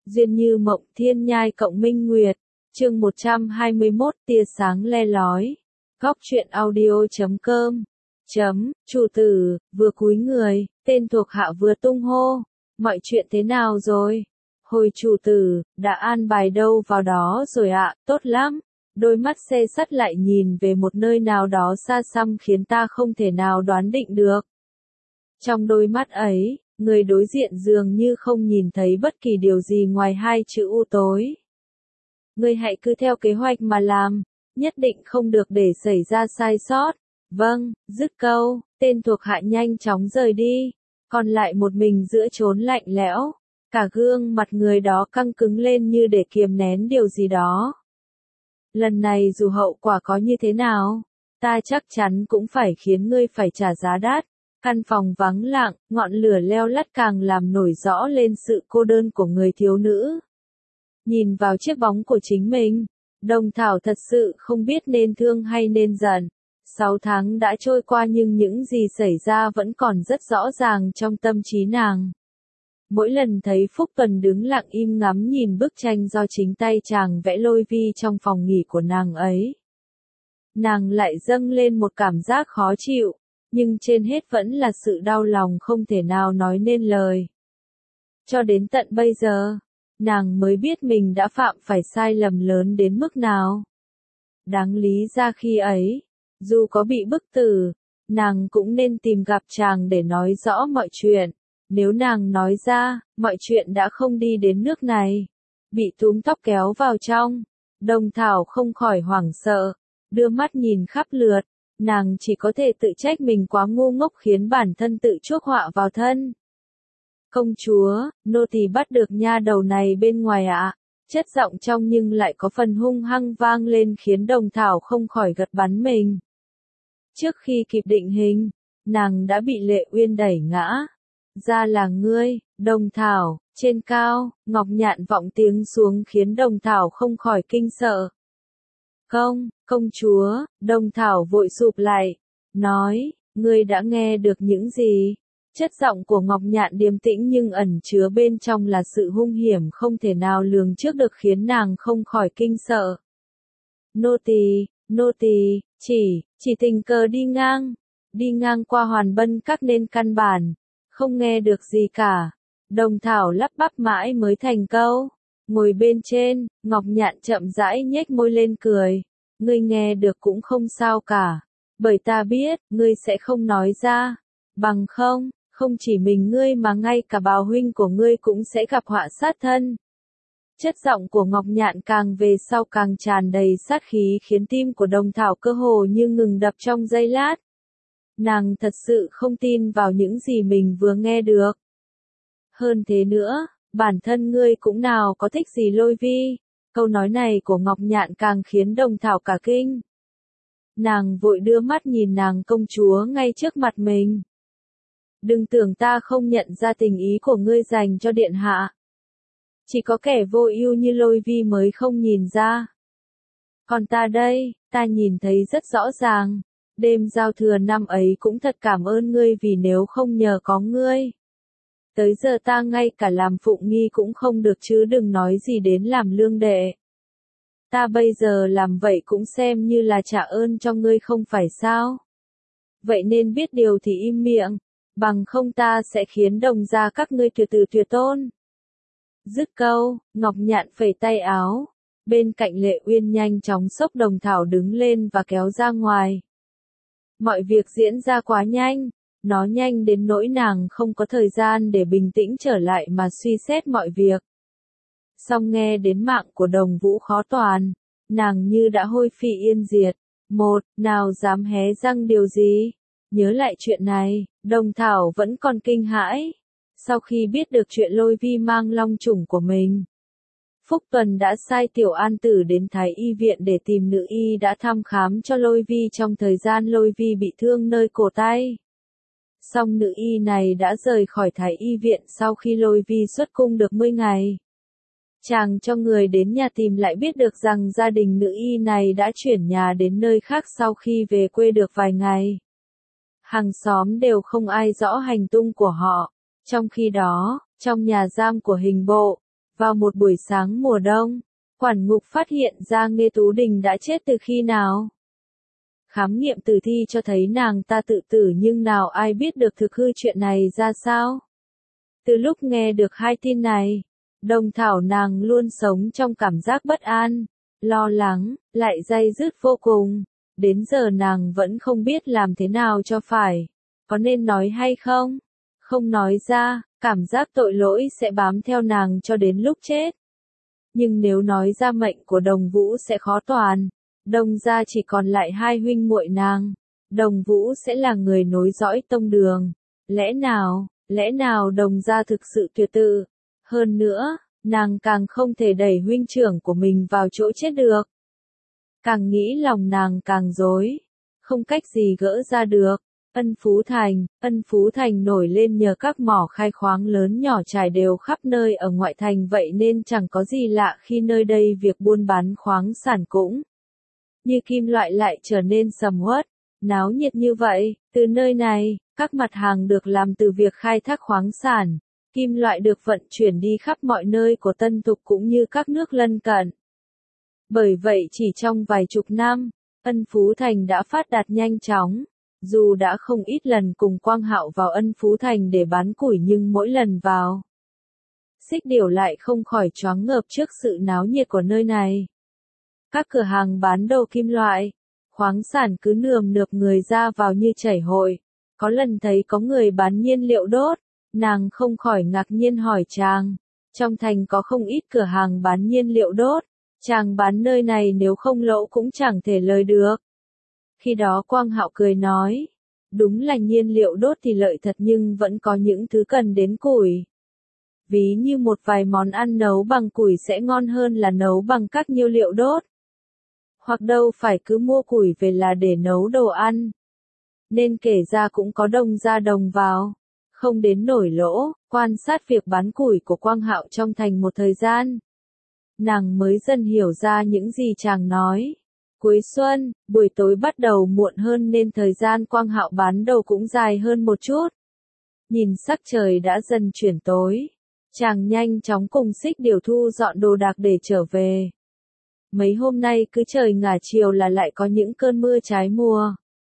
Duyên như mộng thiên nhai cộng minh nguyệt. Chương 121 tia sáng le lói. Góc truyện audio.com. Chủ tử, vừa cúi người, tên thuộc hạ vừa tung hô. Mọi chuyện thế nào rồi? Hồi chủ tử, đã an bài đâu vào đó rồi ạ, tốt lắm. Đôi mắt xe sắt lại nhìn về một nơi nào đó xa xăm khiến ta không thể nào đoán định được. Trong đôi mắt ấy, người đối diện dường như không nhìn thấy bất kỳ điều gì ngoài hai chữ u tối. Ngươi hãy cứ theo kế hoạch mà làm, nhất định không được để xảy ra sai sót. Vâng, dứt câu, tên thuộc hạ nhanh chóng rời đi, còn lại một mình giữa chốn lạnh lẽo. Cả gương mặt người đó căng cứng lên như để kiềm nén điều gì đó. Lần này dù hậu quả có như thế nào, ta chắc chắn cũng phải khiến ngươi phải trả giá đắt. Căn phòng vắng lặng, ngọn lửa leo lắt càng làm nổi rõ lên sự cô đơn của người thiếu nữ. Nhìn vào chiếc bóng của chính mình, Đồng Thảo thật sự không biết nên thương hay nên giận. 6 tháng đã trôi qua nhưng những gì xảy ra vẫn còn rất rõ ràng trong tâm trí nàng. Mỗi lần thấy Phúc Tuần đứng lặng im ngắm nhìn bức tranh do chính tay chàng vẽ Lôi Vi trong phòng nghỉ của nàng ấy, nàng lại dâng lên một cảm giác khó chịu, nhưng trên hết vẫn là sự đau lòng không thể nào nói nên lời. Cho đến tận bây giờ, nàng mới biết mình đã phạm phải sai lầm lớn đến mức nào. Đáng lý ra khi ấy, dù có bị bức tử, nàng cũng nên tìm gặp chàng để nói rõ mọi chuyện. Nếu nàng nói ra, mọi chuyện đã không đi đến nước này. Bị túm tóc kéo vào trong, Đồng Thảo không khỏi hoảng sợ, đưa mắt nhìn khắp lượt, nàng chỉ có thể tự trách mình quá ngu ngốc khiến bản thân tự chuốc họa vào thân. Công chúa, nô tỳ bắt được nha đầu này bên ngoài ạ. Chất giọng trong nhưng lại có phần hung hăng vang lên khiến Đồng Thảo không khỏi gật bắn mình. Trước khi kịp định hình, nàng đã bị Lệ Uyên đẩy ngã. Ra là ngươi, Đồng Thảo. Trên cao, Ngọc Nhạn vọng tiếng xuống khiến Đồng Thảo không khỏi kinh sợ. Công chúa, Đồng Thảo vội sụp lại, nói, ngươi đã nghe được những gì? Chất giọng của Ngọc Nhạn điềm tĩnh nhưng ẩn chứa bên trong là sự hung hiểm không thể nào lường trước được khiến nàng không khỏi kinh sợ. Nô tỳ, chỉ tình cờ đi ngang qua Hoàn Bân Các nên căn bản không nghe được gì cả. Đồng Thảo lắp bắp mãi mới thành câu. Ngồi bên trên, Ngọc Nhạn chậm rãi nhếch môi lên cười. Ngươi nghe được cũng không sao cả. Bởi ta biết, ngươi sẽ không nói ra. Bằng không chỉ mình ngươi mà ngay cả bào huynh của ngươi cũng sẽ gặp họa sát thân. Chất giọng của Ngọc Nhạn càng về sau càng tràn đầy sát khí khiến tim của Đồng Thảo cơ hồ như ngừng đập trong giây lát. Nàng thật sự không tin vào những gì mình vừa nghe được. Hơn thế nữa, bản thân ngươi cũng nào có thích gì Lôi Vi. Câu nói này của Ngọc Nhạn càng khiến Đồng Thảo cả kinh. Nàng vội đưa mắt nhìn nàng công chúa ngay trước mặt mình. Đừng tưởng ta không nhận ra tình ý của ngươi dành cho điện hạ. Chỉ có kẻ vô ưu như Lôi Vi mới không nhìn ra. Còn ta đây, ta nhìn thấy rất rõ ràng. Đêm giao thừa năm ấy cũng thật cảm ơn ngươi vì nếu không nhờ có ngươi, tới giờ ta ngay cả làm phụng nghi cũng không được chứ đừng nói gì đến làm lương đệ. Ta bây giờ làm vậy cũng xem như là trả ơn cho ngươi không phải sao? Vậy nên biết điều thì im miệng, bằng không ta sẽ khiến Đồng gia các ngươi tuyệt tôn. Dứt câu, Ngọc Nhạn phẩy tay áo. Bên cạnh Lệ Uyên nhanh chóng xốc Đồng Thảo đứng lên và kéo ra ngoài. Mọi việc diễn ra quá nhanh. Nó nhanh đến nỗi nàng không có thời gian để bình tĩnh trở lại mà suy xét mọi việc. Song nghe đến mạng của Đồng Vũ khó toàn, nàng như đã hôi phi yên diệt. Nào dám hé răng điều gì? Nhớ lại chuyện này, Đồng Thảo vẫn còn kinh hãi. Sau khi biết được chuyện Lôi Vi mang long chủng của mình, Phúc Tuần đã sai Tiểu An Tử đến Thái Y viện để tìm nữ y đã thăm khám cho Lôi Vi trong thời gian Lôi Vi bị thương nơi cổ tay. Song nữ y này đã rời khỏi Thái Y viện sau khi Lôi Vi xuất cung được 10 ngày. Chàng cho người đến nhà tìm lại biết được rằng gia đình nữ y này đã chuyển nhà đến nơi khác sau khi về quê được vài ngày. Hàng xóm đều không ai rõ hành tung của họ. Trong khi đó, trong nhà giam của hình bộ, Vào một buổi sáng mùa đông, quản ngục phát hiện ra Nghê Tú Đình đã chết từ khi nào. Khám nghiệm tử thi cho thấy nàng ta tự tử nhưng nào ai biết được thực hư chuyện này ra sao. Từ lúc nghe được hai tin này, Đồng Thảo nàng luôn sống trong cảm giác bất an, lo lắng, lại day dứt vô cùng. Đến giờ nàng vẫn không biết làm thế nào cho phải. Có nên nói hay không? Không nói ra, cảm giác tội lỗi sẽ bám theo nàng cho đến lúc chết. Nhưng nếu nói ra mệnh của Đồng Vũ sẽ khó toàn. Đồng gia chỉ còn lại hai huynh muội nàng. Đồng Vũ sẽ là người nối dõi tông đường. Lẽ nào Đồng gia thực sự tuyệt tự? Hơn nữa, nàng càng không thể đẩy huynh trưởng của mình vào chỗ chết được. Càng nghĩ lòng nàng càng rối, không cách gì gỡ ra được. Ân Phú Thành nổi lên nhờ các mỏ khai khoáng lớn nhỏ trải đều khắp nơi ở ngoại thành, vậy nên chẳng có gì lạ khi nơi đây việc buôn bán khoáng sản cũng như kim loại lại trở nên sầm uất, náo nhiệt như vậy. Từ nơi này, các mặt hàng được làm từ việc khai thác khoáng sản, kim loại được vận chuyển đi khắp mọi nơi của Tân Thục cũng như các nước lân cận. Bởi vậy chỉ trong vài chục năm, Ân Phú Thành đã phát đạt nhanh chóng. Dù đã không ít lần cùng Quang Hạo vào Ân Phú Thành để bán củi nhưng mỗi lần vào, Xích Điểu lại không khỏi choáng ngợp trước sự náo nhiệt của nơi này. Các cửa hàng bán đồ kim loại, khoáng sản cứ nườm nượp người ra vào như chảy hội. Có lần thấy có người bán nhiên liệu đốt, nàng không khỏi ngạc nhiên hỏi chàng, trong thành có không ít cửa hàng bán nhiên liệu đốt, chàng bán nơi này nếu không lỗ cũng chẳng thể lời được. Khi đó Quang Hạo cười nói, đúng là nhiên liệu đốt thì lợi thật nhưng vẫn có những thứ cần đến củi. Ví như một vài món ăn nấu bằng củi sẽ ngon hơn là nấu bằng các nhiên liệu đốt. Hoặc đâu phải cứ mua củi về là để nấu đồ ăn. Nên kể ra cũng có đồng ra đồng vào, không đến nổi lỗ. Quan sát việc bán củi của Quang Hạo trong thành một thời gian, nàng mới dần hiểu ra những gì chàng nói. Cuối xuân, buổi tối bắt đầu muộn hơn nên thời gian Quang Hạo bán đồ cũng dài hơn một chút. Nhìn sắc trời đã dần chuyển tối, chàng nhanh chóng cùng Xích Điểu thu dọn đồ đạc để trở về. Mấy hôm nay cứ trời ngả chiều là lại có những cơn mưa trái mùa.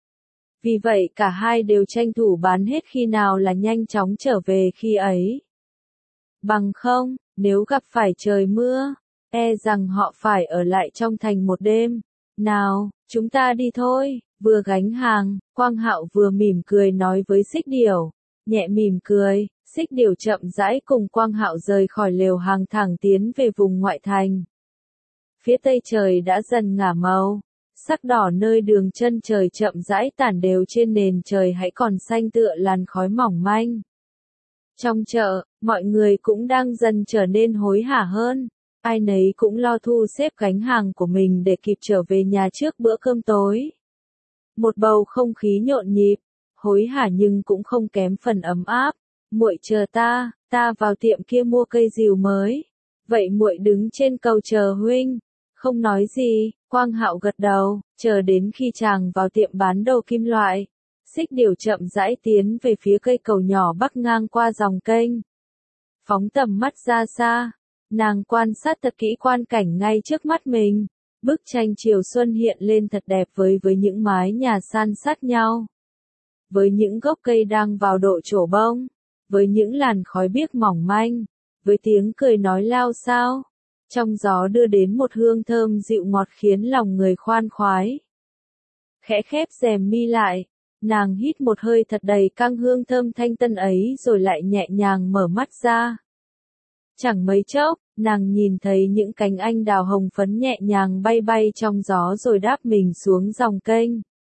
Vì vậy cả hai đều tranh thủ bán hết khi nào là nhanh chóng trở về khi ấy. Bằng không, nếu gặp phải trời mưa, e rằng họ phải ở lại trong thành một đêm. Nào, chúng ta đi thôi. Vừa gánh hàng, Quang Hạo vừa mỉm cười nói với Xích Điểu. Nhẹ mỉm cười, Xích Điểu chậm rãi cùng Quang Hạo rời khỏi lều hàng thẳng tiến về vùng ngoại thành. Phía tây trời đã dần ngả màu, sắc đỏ nơi đường chân trời chậm rãi tản đều trên nền trời hãy còn xanh tựa làn khói mỏng manh. Trong chợ, mọi người cũng đang dần trở nên hối hả hơn. Ai nấy cũng lo thu xếp gánh hàng của mình để kịp trở về nhà trước bữa cơm tối. Một bầu không khí nhộn nhịp, hối hả nhưng cũng không kém phần ấm áp. Muội chờ ta vào tiệm kia mua cây rìu mới. Vậy muội đứng trên cầu chờ huynh. Không nói gì, Quang Hạo gật đầu, chờ đến khi chàng vào tiệm bán đồ kim loại. Xích Điểu chậm rãi tiến về phía cây cầu nhỏ bắc ngang qua dòng kênh. Phóng tầm mắt ra xa, nàng quan sát thật kỹ quang cảnh ngay trước mắt mình. Bức tranh chiều xuân hiện lên thật đẹp với những mái nhà san sát nhau. Với những gốc cây đang vào độ trổ bông. Với những làn khói biếc mỏng manh. Với tiếng cười nói lao xao. Trong gió đưa đến một hương thơm dịu ngọt khiến lòng người khoan khoái. Khẽ khép rèm mi lại, nàng hít một hơi thật đầy căng hương thơm thanh tân ấy rồi lại nhẹ nhàng mở mắt ra. Chẳng mấy chốc, nàng nhìn thấy những cánh anh đào hồng phấn nhẹ nhàng bay bay trong gió rồi đáp mình xuống dòng kênh.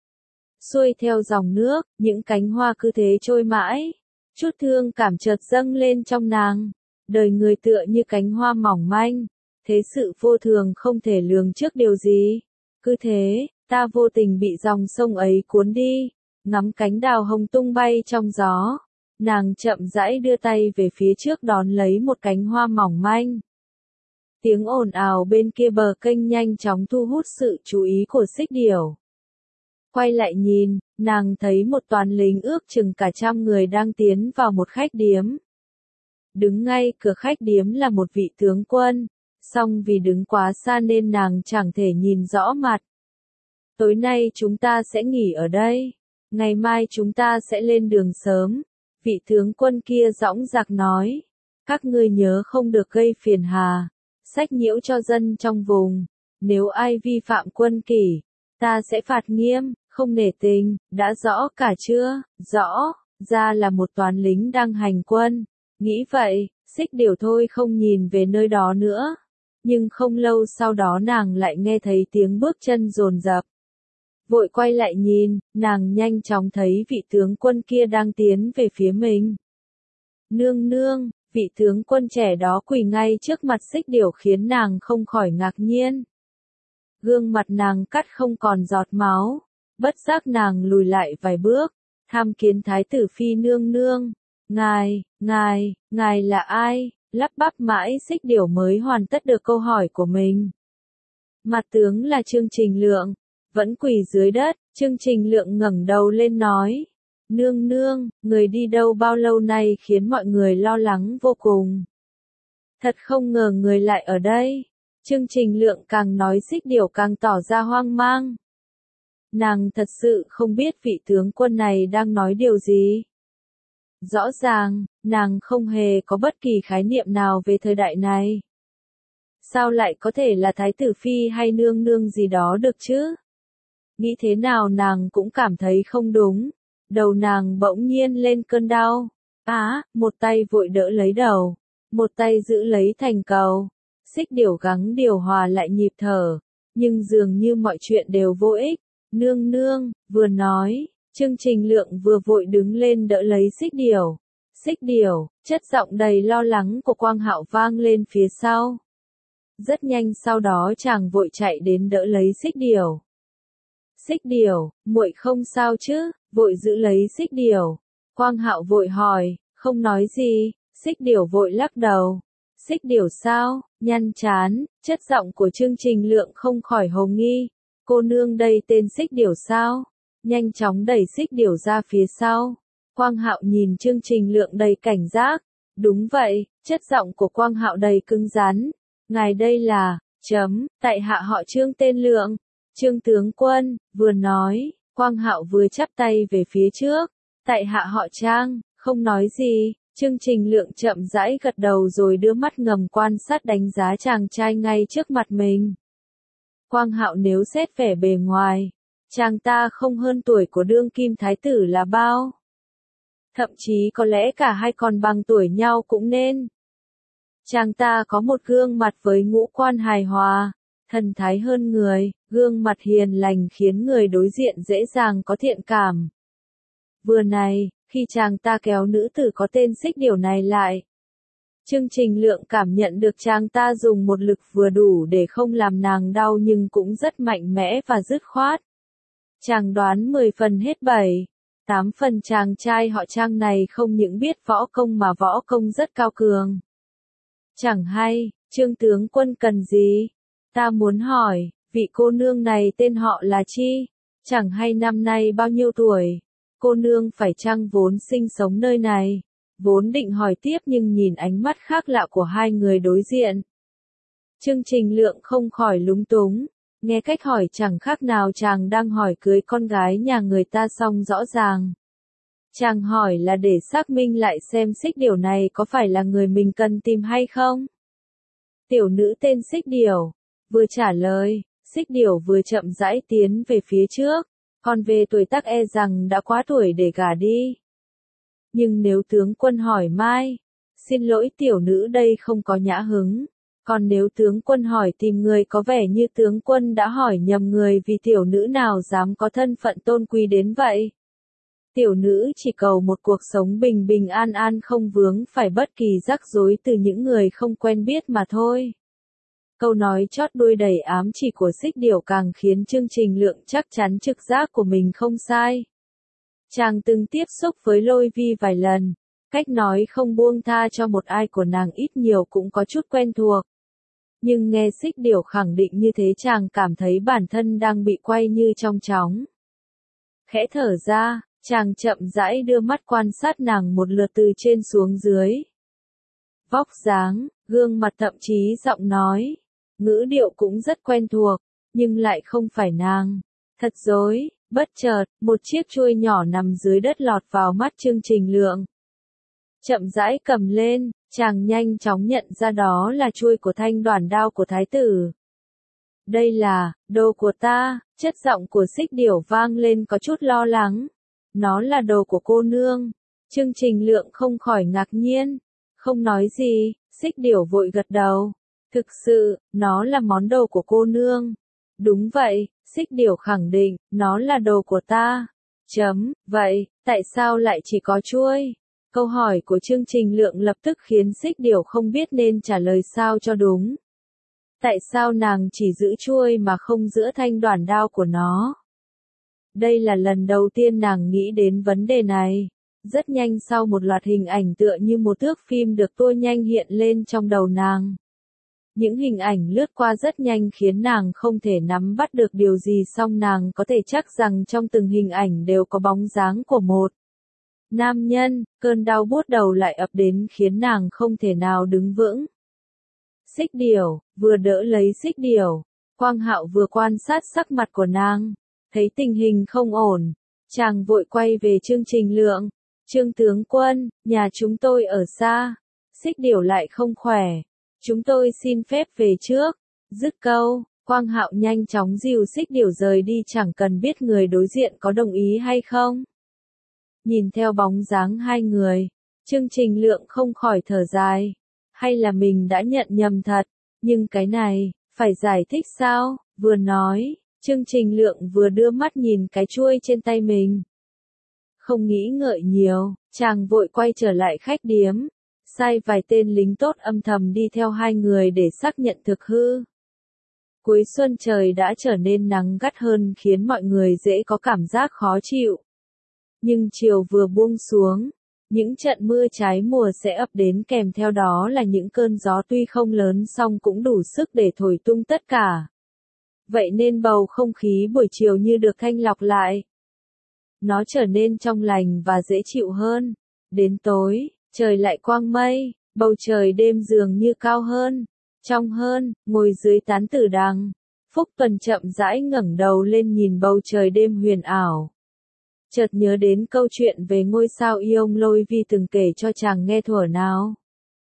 Xuôi theo dòng nước, những cánh hoa cứ thế trôi mãi. Chút thương cảm chợt dâng lên trong nàng. Đời người tựa như cánh hoa mỏng manh. Thế sự vô thường không thể lường trước điều gì. Cứ thế, ta vô tình bị dòng sông ấy cuốn đi. Ngắm cánh đào hồng tung bay trong gió. Nàng chậm rãi đưa tay về phía trước đón lấy một cánh hoa mỏng manh. Tiếng ồn ào bên kia bờ kênh nhanh chóng thu hút sự chú ý của Xích Điểu. Quay lại nhìn, nàng thấy một toán lính ước chừng cả 100 người đang tiến vào một khách điếm. Đứng ngay cửa khách điếm là một vị tướng quân, song vì đứng quá xa nên nàng chẳng thể nhìn rõ mặt. Tối nay chúng ta sẽ nghỉ ở đây, ngày mai chúng ta sẽ lên đường sớm. Vị tướng quân kia dõng dạc nói, các ngươi nhớ không được gây phiền hà, sách nhiễu cho dân trong vùng, nếu ai vi phạm quân kỷ, ta sẽ phạt nghiêm, không nể tình, đã rõ cả chưa? Rõ, ra là một toán lính đang hành quân, nghĩ vậy, Xích Điểu thôi không nhìn về nơi đó nữa, nhưng không lâu sau đó nàng lại nghe thấy tiếng bước chân dồn dập. Vội quay lại nhìn, nàng nhanh chóng thấy vị tướng quân kia đang tiến về phía mình. Nương nương, vị tướng quân trẻ đó quỳ ngay trước mặt Xích Điểu khiến nàng không khỏi ngạc nhiên. Gương mặt nàng cắt không còn giọt máu, bất giác nàng lùi lại vài bước, tham kiến thái tử phi nương nương. Ngài là ai? Lắp bắp mãi Xích Điểu mới hoàn tất được câu hỏi của mình. Mặt tướng là Chương Trình Lượng. Vẫn quỳ dưới đất, Chương Trình Lượng ngẩng đầu lên nói. Nương nương, người đi đâu bao lâu nay khiến mọi người lo lắng vô cùng. Thật không ngờ người lại ở đây. Chương Trình Lượng càng nói Xích Điểu càng tỏ ra hoang mang. Nàng thật sự không biết vị tướng quân này đang nói điều gì. Rõ ràng, nàng không hề có bất kỳ khái niệm nào về thời đại này. Sao lại có thể là thái tử phi hay nương nương gì đó được chứ? Nghĩ thế nào nàng cũng cảm thấy không đúng. Đầu nàng bỗng nhiên lên cơn đau. Một tay vội đỡ lấy đầu, một tay giữ lấy thành cầu. Xích Điểu gắng điều hòa lại nhịp thở, nhưng dường như mọi chuyện đều vô ích. Nương nương, vừa nói, Chương Trình Lượng vừa vội đứng lên đỡ lấy Xích Điểu. Xích Điểu, chất giọng đầy lo lắng của Quang Hạo vang lên phía sau. Rất nhanh sau đó chàng vội chạy đến đỡ lấy Xích Điểu. Xích Điểu, muội không sao chứ? Vội giữ lấy Xích Điểu. Quang Hạo vội hỏi, không nói gì. Xích Điểu vội lắc đầu. Xích Điểu sao? Nhăn trán, chất giọng của Chương Trình Lượng không khỏi hồ nghi. Cô nương đây tên Xích Điểu sao? Nhanh chóng đẩy Xích Điểu ra phía sau. Quang Hạo nhìn Chương Trình Lượng đầy cảnh giác. Đúng vậy, chất giọng của Quang Hạo đầy cứng rắn. Ngài đây là, tại hạ họ Chương tên Lượng. Chương tướng quân, vừa nói, Quang Hạo vừa chắp tay về phía trước. Tại hạ họ Trang, không nói gì. Chương Trình Lượng chậm rãi gật đầu rồi đưa mắt ngầm quan sát đánh giá chàng trai ngay trước mặt mình. Quang Hạo nếu xét vẻ bề ngoài, chàng ta không hơn tuổi của đương kim thái tử là bao. Thậm chí có lẽ cả hai còn bằng tuổi nhau cũng nên. Chàng ta có một gương mặt với ngũ quan hài hòa, thần thái hơn người, gương mặt hiền lành khiến người đối diện dễ dàng có thiện cảm. Vừa này, khi chàng ta kéo nữ tử có tên Xích Điểu này lại, Chương Trình Lượng cảm nhận được chàng ta dùng một lực vừa đủ để không làm nàng đau nhưng cũng rất mạnh mẽ và dứt khoát. Chàng đoán 10 phần hết 7, 8 phần chàng trai họ Trang này không những biết võ công mà võ công rất cao cường. Chẳng hay, Chương tướng quân cần gì? Ta muốn hỏi, vị cô nương này tên họ là chi? Chẳng hay năm nay bao nhiêu tuổi? Cô nương phải chăng vốn sinh sống nơi này? Vốn định hỏi tiếp nhưng nhìn ánh mắt khác lạ của hai người đối diện. Chương Trình Lượng không khỏi lúng túng, nghe cách hỏi chẳng khác nào chàng đang hỏi cưới con gái nhà người ta xong rõ ràng. Chàng hỏi là để xác minh lại xem Xích Điểu này có phải là người mình cần tìm hay không? Tiểu nữ tên Xích Điểu, vừa trả lời, Xích Điểu vừa chậm rãi tiến về phía trước, còn về tuổi tác e rằng đã quá tuổi để gả đi. Nhưng nếu tướng quân hỏi mai, xin lỗi tiểu nữ đây không có nhã hứng, còn nếu tướng quân hỏi tìm người có vẻ như tướng quân đã hỏi nhầm người vì tiểu nữ nào dám có thân phận tôn quý đến vậy. Tiểu nữ chỉ cầu một cuộc sống bình bình an an không vướng phải bất kỳ rắc rối từ những người không quen biết mà thôi. Câu nói chót đuôi đầy ám chỉ của Xích Điểu càng khiến Chương Trình Lượng chắc chắn trực giác của mình không sai. Chàng từng tiếp xúc với Lôi Vi vài lần, cách nói không buông tha cho một ai của nàng ít nhiều cũng có chút quen thuộc. Nhưng nghe Xích Điểu khẳng định như thế chàng cảm thấy bản thân đang bị quay như trong chóng. Khẽ thở ra, chàng chậm rãi đưa mắt quan sát nàng một lượt từ trên xuống dưới. vóc dáng, gương mặt thậm chí giọng nói, ngữ điệu cũng rất quen thuộc, nhưng lại không phải nàng. Thật dối, bất chợt, một chiếc chuôi nhỏ nằm dưới đất lọt vào mắt Chương Trình Lượng. Chậm rãi cầm lên, chàng nhanh chóng nhận ra đó là chuôi của thanh đoản đao của thái tử. Đây là, đồ của ta, chất giọng của Xích Điểu vang lên có chút lo lắng. Nó là đồ của cô nương. Chương Trình Lượng không khỏi ngạc nhiên. Không nói gì, Xích Điểu vội gật đầu. Thực sự, nó là món đồ của cô nương. Đúng vậy, Xích Điểu khẳng định, nó là đồ của ta. Vậy, tại sao lại chỉ có chuôi? Câu hỏi của Chương Trình Lượng lập tức khiến Xích Điểu không biết nên trả lời sao cho đúng. Tại sao nàng chỉ giữ chuôi mà không giữ thanh đoản đao của nó? Đây là lần đầu tiên nàng nghĩ đến vấn đề này. Rất nhanh sau một loạt hình ảnh tựa như một thước phim được tua nhanh hiện lên trong đầu nàng. Những hình ảnh lướt qua rất nhanh khiến nàng không thể nắm bắt được điều gì, song nàng có thể chắc rằng trong từng hình ảnh đều có bóng dáng của một nam nhân. Cơn đau buốt đầu lại ập đến khiến nàng không thể nào đứng vững. Xích Điểu, vừa đỡ lấy Xích Điểu, Quang Hạo vừa quan sát sắc mặt của nàng, thấy tình hình không ổn, chàng vội quay về Chương Trình Lượng. Trương tướng quân, nhà chúng tôi ở xa, Xích Điểu lại không khỏe, chúng tôi xin phép về trước. Dứt câu, Quang Hạo nhanh chóng dìu Xích Điểu rời đi, chẳng cần biết người đối diện có đồng ý hay không. Nhìn theo bóng dáng hai người, Chương Trình Lượng không khỏi thở dài. Hay là mình đã nhận nhầm thật, nhưng cái này, phải giải thích sao? Vừa nói, Chương Trình Lượng vừa đưa mắt nhìn cái chuôi trên tay mình. Không nghĩ ngợi nhiều, chàng vội quay trở lại khách điếm, sai vài tên lính tốt âm thầm đi theo hai người để xác nhận thực hư. Cuối xuân trời đã trở nên nắng gắt hơn khiến mọi người dễ có cảm giác khó chịu. Nhưng chiều vừa buông xuống, những trận mưa trái mùa sẽ ập đến, kèm theo đó là những cơn gió tuy không lớn song cũng đủ sức để thổi tung tất cả. Vậy nên bầu không khí buổi chiều như được thanh lọc lại. Nó trở nên trong lành và dễ chịu hơn. Đến tối, trời lại quang mây, bầu trời đêm dường như cao hơn, trong hơn. Ngồi dưới tán tử đằng, Phúc Tuần chậm rãi ngẩng đầu lên nhìn bầu trời đêm huyền ảo. Chợt nhớ đến câu chuyện về ngôi sao Iông Lôi Vi từng kể cho chàng nghe thuở nào.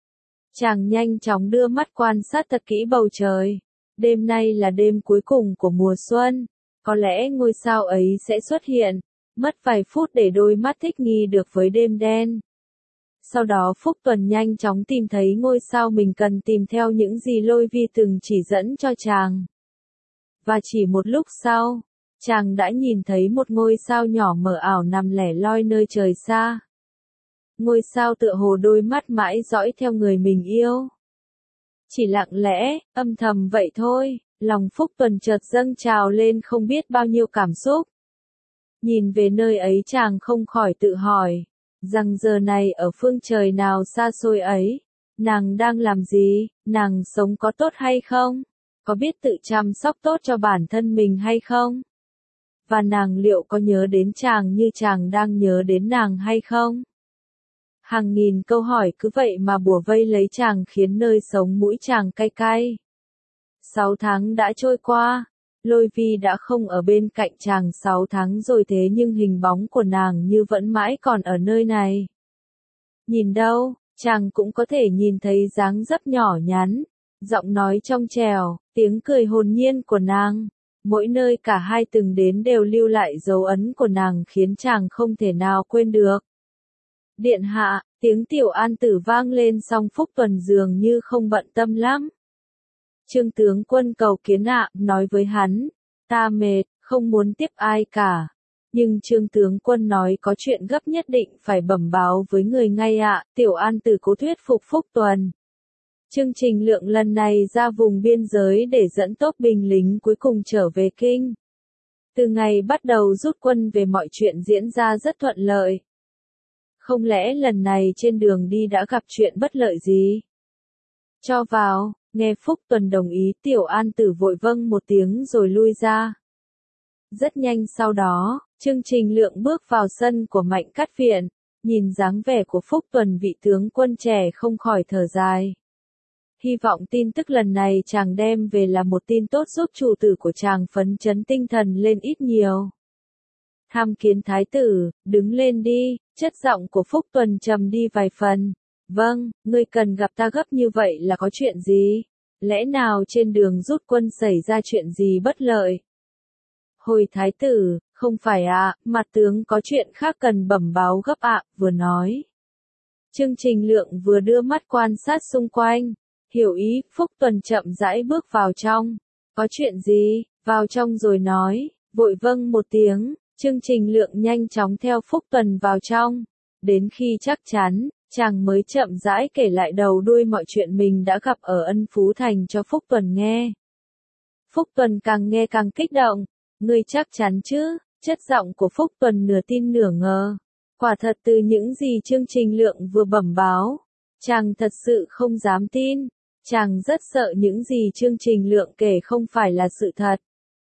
Chàng nhanh chóng đưa mắt quan sát thật kỹ bầu trời. Đêm nay là đêm cuối cùng của mùa xuân. Có lẽ ngôi sao ấy sẽ xuất hiện. Mất vài phút để đôi mắt thích nghi được với đêm đen. Sau đó Phúc Tuần nhanh chóng tìm thấy ngôi sao mình cần tìm theo những gì Lôi Vi từng chỉ dẫn cho chàng. Và chỉ một lúc sau, chàng đã nhìn thấy một ngôi sao nhỏ mờ ảo nằm lẻ loi nơi trời xa. Ngôi sao tựa hồ đôi mắt mãi dõi theo người mình yêu. Chỉ lặng lẽ, âm thầm vậy thôi, lòng Phúc Tuần chợt dâng trào lên không biết bao nhiêu cảm xúc. Nhìn về nơi ấy chàng không khỏi tự hỏi, rằng giờ này ở phương trời nào xa xôi ấy, nàng đang làm gì, nàng sống có tốt hay không, có biết tự chăm sóc tốt cho bản thân mình hay không? Và nàng liệu có nhớ đến chàng như chàng đang nhớ đến nàng hay không? Hàng nghìn câu hỏi cứ vậy mà bủa vây lấy chàng khiến nơi sống mũi chàng cay cay. 6 tháng đã trôi qua, Lôi Vi đã không ở bên cạnh chàng 6 tháng rồi, thế nhưng hình bóng của nàng như vẫn mãi còn ở nơi này. Nhìn đâu, chàng cũng có thể nhìn thấy dáng dấp nhỏ nhắn, giọng nói trong trẻo, tiếng cười hồn nhiên của nàng. Mỗi nơi cả hai từng đến đều lưu lại dấu ấn của nàng khiến chàng không thể nào quên được. Điện hạ, tiếng Tiểu An Tử vang lên song Phúc Tuần dường như không bận tâm lắm. Trương tướng quân cầu kiến ạ, nói với hắn, ta mệt, không muốn tiếp ai cả. Nhưng Trương tướng quân nói có chuyện gấp nhất định phải bẩm báo với người ngay ạ. Tiểu An Tử cố thuyết phục Phúc Tuần. Chương Trình Lượng lần này ra vùng biên giới để dẫn tốp binh lính cuối cùng trở về kinh. Từ ngày bắt đầu rút quân về mọi chuyện diễn ra rất thuận lợi. Không lẽ lần này trên đường đi đã gặp chuyện bất lợi gì? Cho vào, nghe Phúc Tuần đồng ý, Tiểu An Tử vội vâng một tiếng rồi lui ra. Rất nhanh sau đó, Chương Trình Lượng bước vào sân của Mạnh Cát Viện, Nhìn dáng vẻ của Phúc Tuần, vị tướng quân trẻ không khỏi thở dài. Hy vọng tin tức lần này chàng đem về là một tin tốt giúp chủ tử của chàng phấn chấn tinh thần lên ít nhiều. Tham kiến thái tử, đứng lên đi, chất giọng của Phúc Tuần trầm đi vài phần. Vâng, ngươi cần gặp ta gấp như vậy là có chuyện gì? Lẽ nào trên đường rút quân xảy ra chuyện gì bất lợi? Hồi thái tử, không phải ạ, mặt tướng có chuyện khác cần bẩm báo gấp ạ, vừa nói. Chương Trình Lượng vừa đưa mắt quan sát xung quanh, hiểu ý, Phúc Tuần chậm rãi bước vào trong. Có chuyện gì? Vào trong rồi nói, vội vâng một tiếng, Chương Trình Lượng nhanh chóng theo Phúc Tuần vào trong. Đến khi chắc chắn, chàng mới chậm rãi kể lại đầu đuôi mọi chuyện mình đã gặp ở Ân Phú Thành cho Phúc Tuần nghe. Phúc Tuần càng nghe càng kích động. Ngươi chắc chắn chứ? Chất giọng của Phúc Tuần nửa tin nửa ngờ. Quả thật từ những gì Chương Trình Lượng vừa bẩm báo, chàng thật sự không dám tin. Chàng rất sợ những gì Chương Trình Lượng kể không phải là sự thật.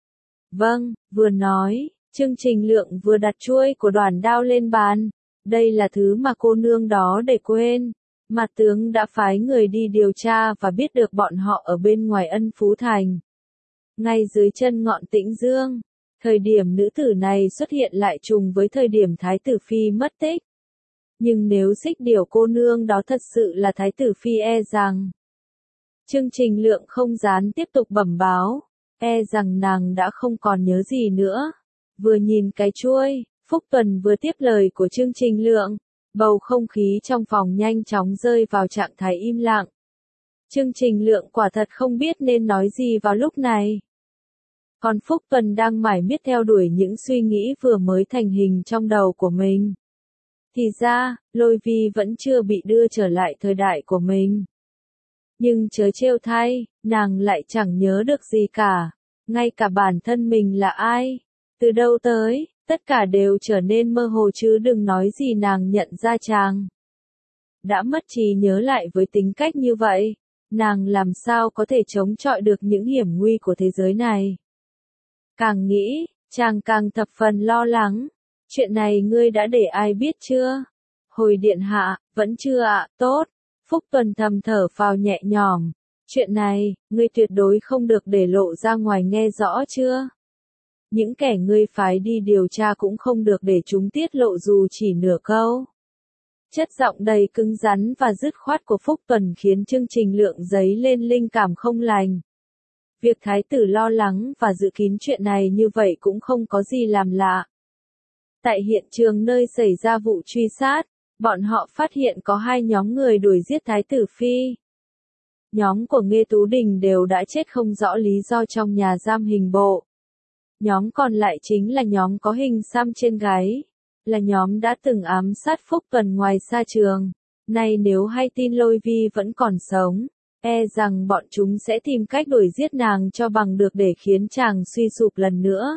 Vâng, vừa nói, Chương Trình Lượng vừa đặt chuôi của đoàn đao lên bàn. Đây là thứ mà cô nương đó để quên. Mặt tướng đã phái người đi điều tra và biết được bọn họ ở bên ngoài Ân Phú Thành. Ngay dưới chân ngọn Tĩnh Dương, thời điểm nữ tử này xuất hiện lại trùng với thời điểm Thái tử Phi mất tích. Nhưng nếu Xích Điểu cô nương đó thật sự là Thái tử Phi rằng Chương Trình Lượng không dám tiếp tục bẩm báo, rằng nàng đã không còn nhớ gì nữa. Vừa nhìn cái chuôi, Phúc Tuần vừa tiếp lời của Chương Trình Lượng, bầu không khí trong phòng nhanh chóng rơi vào trạng thái im lặng. Chương Trình Lượng quả thật không biết nên nói gì vào lúc này. Còn Phúc Tuần đang mải miết theo đuổi những suy nghĩ vừa mới thành hình trong đầu của mình. Thì ra, Lôi Vi vẫn chưa bị đưa trở lại thời đại của mình. Nhưng chớ trêu thay, nàng lại chẳng nhớ được gì cả. Ngay cả bản thân mình là ai, từ đâu tới, tất cả đều trở nên mơ hồ chứ đừng nói gì nàng nhận ra chàng. Đã mất trí nhớ lại với tính cách như vậy, nàng làm sao có thể chống chọi được những hiểm nguy của thế giới này. Càng nghĩ, chàng càng thập phần lo lắng. Chuyện này ngươi đã để ai biết chưa? Hồi điện hạ, vẫn chưa ạ, tốt. Phúc Tuần thầm thở phào nhẹ nhõm. Chuyện này, ngươi tuyệt đối không được để lộ ra ngoài nghe rõ chưa? Những kẻ ngươi phái đi điều tra cũng không được để chúng tiết lộ dù chỉ nửa câu. Chất giọng đầy cứng rắn và dứt khoát của Phúc Tuần khiến Chương Trình Lượng dấy lên linh cảm không lành. Việc thái tử lo lắng và dự kín chuyện này như vậy cũng không có gì làm lạ. Tại hiện trường nơi xảy ra vụ truy sát, bọn họ phát hiện có hai nhóm người đuổi giết thái tử Phi. Nhóm của Nghê Tú Đình đều đã chết không rõ lý do trong nhà giam hình bộ. Nhóm còn lại chính là nhóm có hình xăm trên gáy, là nhóm đã từng ám sát Phúc Tuần ngoài sa trường. Nay nếu hay tin Lôi Vi vẫn còn sống, rằng bọn chúng sẽ tìm cách đuổi giết nàng cho bằng được để khiến chàng suy sụp lần nữa.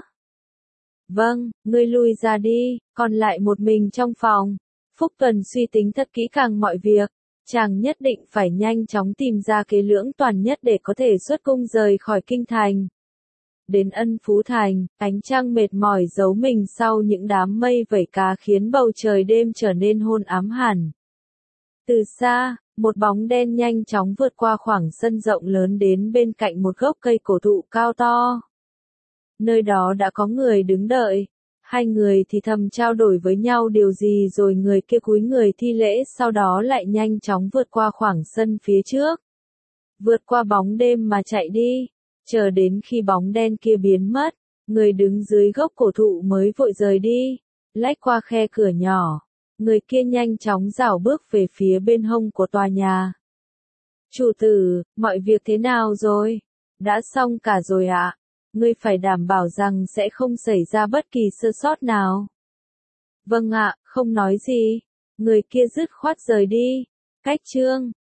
Vâng, ngươi lui ra đi, còn lại một mình trong phòng. Phúc Tuần suy tính thật kỹ càng mọi việc, chàng nhất định phải nhanh chóng tìm ra kế lưỡng toàn nhất để có thể xuất cung rời khỏi kinh thành. Đến Ân Phú Thành, ánh trăng mệt mỏi giấu mình sau những đám mây vẩy cá khiến bầu trời đêm trở nên hôn ám hẳn. Từ xa, một bóng đen nhanh chóng vượt qua khoảng sân rộng lớn đến bên cạnh một gốc cây cổ thụ cao to. Nơi đó đã có người đứng đợi. Hai người thì thầm trao đổi với nhau điều gì rồi người kia cúi người thi lễ sau đó lại nhanh chóng vượt qua khoảng sân phía trước. Vượt qua bóng đêm mà chạy đi. Chờ đến khi bóng đen kia biến mất, người đứng dưới gốc cổ thụ mới vội rời đi. Lách qua khe cửa nhỏ. Người kia nhanh chóng rảo bước về phía bên hông của tòa nhà. Chủ tử, mọi việc thế nào rồi? Đã xong cả rồi ạ. Ngươi phải đảm bảo rằng sẽ không xảy ra bất kỳ sơ sót nào. Vâng ạ, không nói gì. Người kia dứt khoát rời đi. Cách chương